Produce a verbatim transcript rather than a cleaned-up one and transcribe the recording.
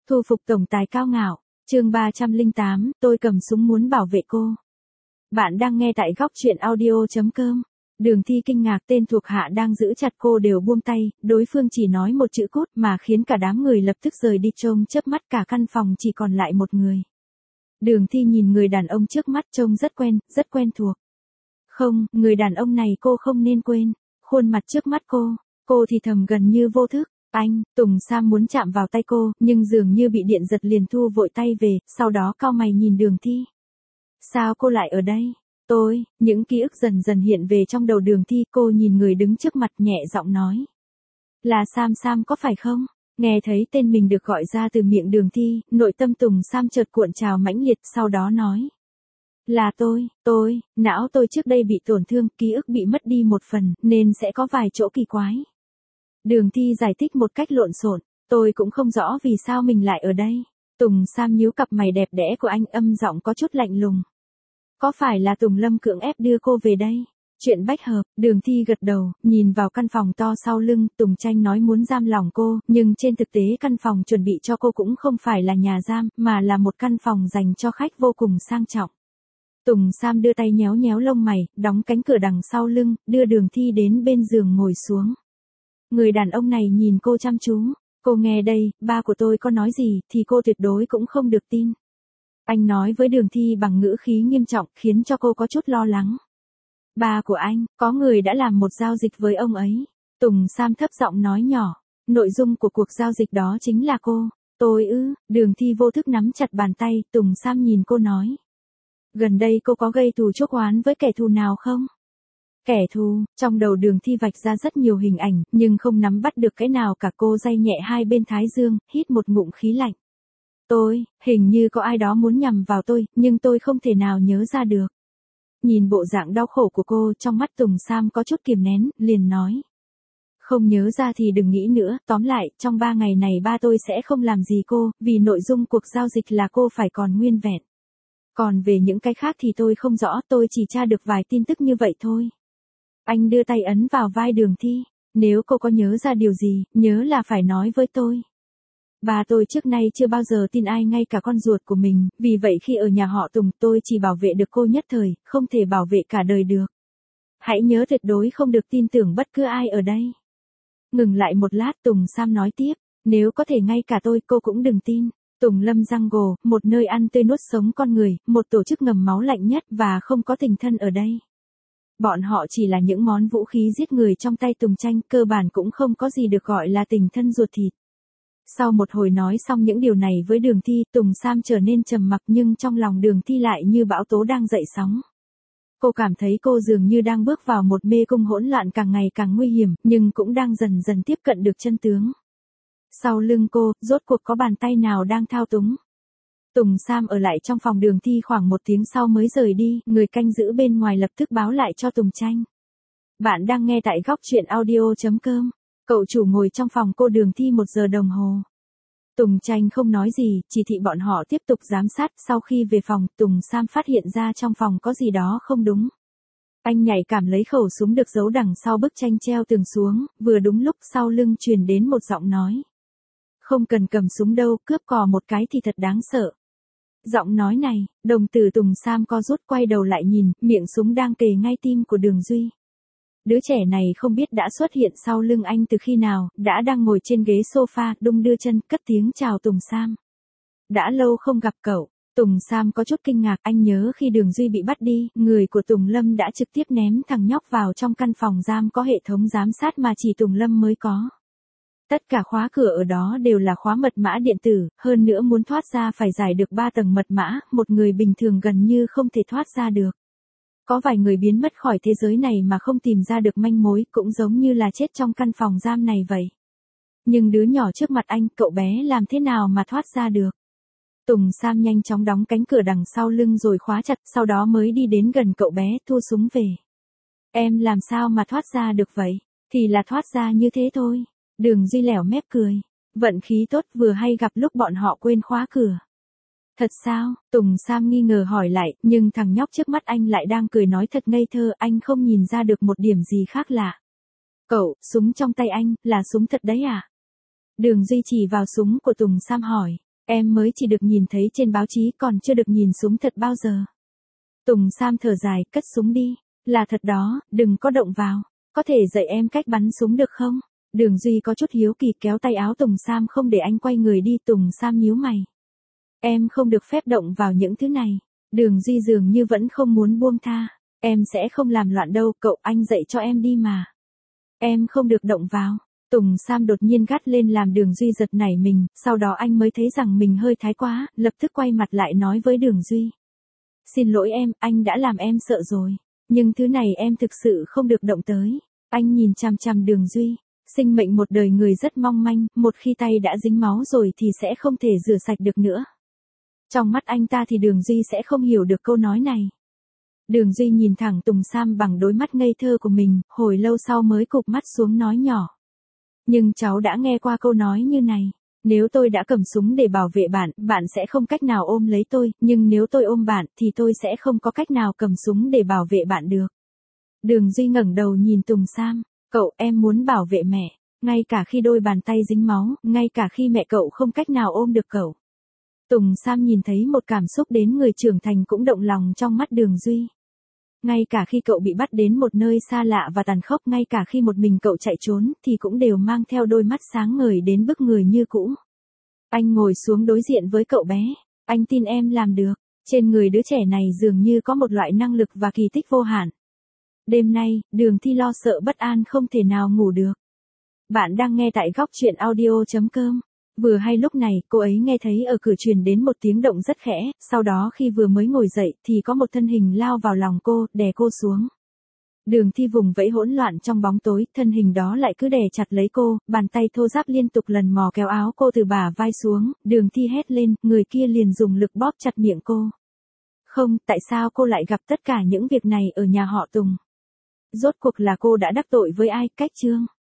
Thu phục tổng tài cao ngạo, chương ba trăm lẻ tám, tôi cầm súng muốn bảo vệ cô. Bạn đang nghe tại góc truyện audio chấm com. Đường Thi kinh ngạc, tên thuộc hạ đang giữ chặt cô đều buông tay, đối phương chỉ nói một chữ cút mà khiến cả đám người lập tức rời đi, trông chớp mắt cả căn phòng chỉ còn lại một người. Đường Thi nhìn người đàn ông trước mắt trông rất quen, rất quen thuộc. Không, người đàn ông này cô không nên quên, khuôn mặt trước mắt cô, cô thì thầm gần như vô thức. Anh, Tùng Sam muốn chạm vào tay cô, nhưng dường như bị điện giật liền thu vội tay về, sau đó cau mày nhìn Đường Thi. Sao cô lại ở đây? Tôi, những ký ức dần dần hiện về trong đầu Đường Thi, cô nhìn người đứng trước mặt nhẹ giọng nói. Là Sam Sam có phải không? Nghe thấy tên mình được gọi ra từ miệng Đường Thi, nội tâm Tùng Sam chợt cuộn trào mãnh liệt, sau đó nói. Là tôi, tôi, não tôi trước đây bị tổn thương, ký ức bị mất đi một phần, nên sẽ có vài chỗ kỳ quái. Đường Thi giải thích một cách lộn xộn, tôi cũng không rõ vì sao mình lại ở đây. Tùng Sam nhíu cặp mày đẹp đẽ của anh, âm giọng có chút lạnh lùng. Có phải là Tùng Lâm cưỡng ép đưa cô về đây? Chuyện bách hợp, Đường Thi gật đầu, nhìn vào căn phòng to sau lưng, Tùng Tranh nói muốn giam lỏng cô, nhưng trên thực tế căn phòng chuẩn bị cho cô cũng không phải là nhà giam, mà là một căn phòng dành cho khách vô cùng sang trọng. Tùng Sam đưa tay nhéo nhéo lông mày, đóng cánh cửa đằng sau lưng, đưa Đường Thi đến bên giường ngồi xuống. Người đàn ông này nhìn cô chăm chú, cô nghe đây, ba của tôi có nói gì thì cô tuyệt đối cũng không được tin. Anh nói với Đường Thi bằng ngữ khí nghiêm trọng, khiến cho cô có chút lo lắng. Ba của anh, có người đã làm một giao dịch với ông ấy. Tùng Sam thấp giọng nói nhỏ, nội dung của cuộc giao dịch đó chính là cô. Tôi ư, Đường Thi vô thức nắm chặt bàn tay, Tùng Sam nhìn cô nói. Gần đây cô có gây thù chuốc oán với kẻ thù nào không? Kẻ thù, trong đầu Đường Thi vạch ra rất nhiều hình ảnh, nhưng không nắm bắt được cái nào cả. Cô day nhẹ hai bên thái dương, hít một ngụm khí lạnh. Tôi, hình như có ai đó muốn nhằm vào tôi, nhưng tôi không thể nào nhớ ra được. Nhìn bộ dạng đau khổ của cô, trong mắt Tùng Sam có chút kìm nén, liền nói. Không nhớ ra thì đừng nghĩ nữa, tóm lại, trong ba ngày này ba tôi sẽ không làm gì cô, vì nội dung cuộc giao dịch là cô phải còn nguyên vẹn. Còn về những cái khác thì tôi không rõ, tôi chỉ tra được vài tin tức như vậy thôi. Anh đưa tay ấn vào vai Đường Thi, nếu cô có nhớ ra điều gì, nhớ là phải nói với tôi. Ba tôi trước nay chưa bao giờ tin ai, ngay cả con ruột của mình, vì vậy khi ở nhà họ Tùng tôi chỉ bảo vệ được cô nhất thời, không thể bảo vệ cả đời được. Hãy nhớ tuyệt đối không được tin tưởng bất cứ ai ở đây. Ngừng lại một lát, Tùng Sam nói tiếp, nếu có thể ngay cả tôi cô cũng đừng tin. Tùng Lâm Jungle, một nơi ăn tươi nuốt sống con người, một tổ chức ngầm máu lạnh nhất và không có tình thân ở đây. Bọn họ chỉ là những món vũ khí giết người trong tay Tùng Tranh, cơ bản cũng không có gì được gọi là tình thân ruột thịt. Sau một hồi nói xong những điều này với Đường Thi, Tùng Sam trở nên trầm mặc, nhưng trong lòng Đường Thi lại như bão tố đang dậy sóng. Cô cảm thấy cô dường như đang bước vào một mê cung hỗn loạn càng ngày càng nguy hiểm, nhưng cũng đang dần dần tiếp cận được chân tướng. Sau lưng cô, rốt cuộc có bàn tay nào đang thao túng. Tùng Sam ở lại trong phòng Đường Thi khoảng một tiếng sau mới rời đi, người canh giữ bên ngoài lập tức báo lại cho Tùng Tranh. Bạn đang nghe tại góc truyện audio chấm com. Cậu chủ ngồi trong phòng cô Đường Thi một giờ đồng hồ. Tùng Tranh không nói gì, chỉ thị bọn họ tiếp tục giám sát. Sau khi về phòng, Tùng Sam phát hiện ra trong phòng có gì đó không đúng. Anh nhạy cảm lấy khẩu súng được giấu đằng sau bức tranh treo tường xuống, vừa đúng lúc sau lưng truyền đến một giọng nói. Không cần cầm súng đâu, cướp cò một cái thì thật đáng sợ. Giọng nói này, đồng tử Tùng Sam co rút, quay đầu lại nhìn, miệng súng đang kề ngay tim của Đường Duy. Đứa trẻ này không biết đã xuất hiện sau lưng anh từ khi nào, đã đang ngồi trên ghế sofa, đung đưa chân, cất tiếng chào Tùng Sam. Đã lâu không gặp cậu. Tùng Sam có chút kinh ngạc, anh nhớ khi Đường Duy bị bắt đi, người của Tùng Lâm đã trực tiếp ném thằng nhóc vào trong căn phòng giam có hệ thống giám sát mà chỉ Tùng Lâm mới có. Tất cả khóa cửa ở đó đều là khóa mật mã điện tử, hơn nữa muốn thoát ra phải giải được ba tầng mật mã, một người bình thường gần như không thể thoát ra được. Có vài người biến mất khỏi thế giới này mà không tìm ra được manh mối, cũng giống như là chết trong căn phòng giam này vậy. Nhưng đứa nhỏ trước mặt anh, cậu bé làm thế nào mà thoát ra được? Tùng Sam nhanh chóng đóng cánh cửa đằng sau lưng rồi khóa chặt, sau đó mới đi đến gần cậu bé, thu súng về. Em làm sao mà thoát ra được vậy? Thì là thoát ra như thế thôi. Đường Duy lẻo mép cười. Vận khí tốt, vừa hay gặp lúc bọn họ quên khóa cửa. Thật sao? Tùng Sam nghi ngờ hỏi lại, nhưng thằng nhóc trước mắt anh lại đang cười nói thật ngây thơ, anh không nhìn ra được một điểm gì khác lạ. Cậu, súng trong tay anh, là súng thật đấy à? Đường Duy chỉ vào súng của Tùng Sam hỏi. Em mới chỉ được nhìn thấy trên báo chí còn chưa được nhìn súng thật bao giờ. Tùng Sam thở dài, cất súng đi. Là thật đó, đừng có động vào. Có thể dạy em cách bắn súng được không? Đường Duy có chút hiếu kỳ kéo tay áo Tùng Sam không để anh quay người đi. Tùng Sam nhíu mày. Em không được phép động vào những thứ này. Đường Duy dường như vẫn không muốn buông tha. Em sẽ không làm loạn đâu, cậu, anh dạy cho em đi mà. Em không được động vào. Tùng Sam đột nhiên gắt lên làm Đường Duy giật nảy mình, sau đó anh mới thấy rằng mình hơi thái quá, lập tức quay mặt lại nói với Đường Duy. Xin lỗi em, anh đã làm em sợ rồi. Nhưng thứ này em thực sự không được động tới. Anh nhìn chằm chằm Đường Duy. Sinh mệnh một đời người rất mong manh, một khi tay đã dính máu rồi thì sẽ không thể rửa sạch được nữa. Trong mắt anh ta thì Đường Duy sẽ không hiểu được câu nói này. Đường Duy nhìn thẳng Tùng Sam bằng đôi mắt ngây thơ của mình, hồi lâu sau mới cụp mắt xuống nói nhỏ. Nhưng cháu đã nghe qua câu nói như này. Nếu tôi đã cầm súng để bảo vệ bạn, bạn sẽ không cách nào ôm lấy tôi, nhưng nếu tôi ôm bạn thì tôi sẽ không có cách nào cầm súng để bảo vệ bạn được. Đường Duy ngẩng đầu nhìn Tùng Sam. Cậu, em muốn bảo vệ mẹ, ngay cả khi đôi bàn tay dính máu, ngay cả khi mẹ cậu không cách nào ôm được cậu. Tùng Sam nhìn thấy một cảm xúc đến người trưởng thành cũng động lòng trong mắt Đường Duy. Ngay cả khi cậu bị bắt đến một nơi xa lạ và tàn khốc, ngay cả khi một mình cậu chạy trốn, thì cũng đều mang theo đôi mắt sáng ngời đến bức người như cũ. Anh ngồi xuống đối diện với cậu bé. Anh tin em làm được. Trên người đứa trẻ này dường như có một loại năng lực và kỳ tích vô hạn. Đêm nay, Đường Thi lo sợ bất an không thể nào ngủ được. Bạn đang nghe tại góc truyện audio chấm com. Vừa hay lúc này, cô ấy nghe thấy ở cửa truyền đến một tiếng động rất khẽ, sau đó khi vừa mới ngồi dậy thì có một thân hình lao vào lòng cô, đè cô xuống. Đường Thi vùng vẫy hỗn loạn trong bóng tối, thân hình đó lại cứ đè chặt lấy cô, bàn tay thô ráp liên tục lần mò kéo áo cô từ bả vai xuống, Đường Thi hét lên, người kia liền dùng lực bóp chặt miệng cô. Không, tại sao cô lại gặp tất cả những việc này ở nhà họ Tùng? Rốt cuộc là cô đã đắc tội với ai, Cách Trương?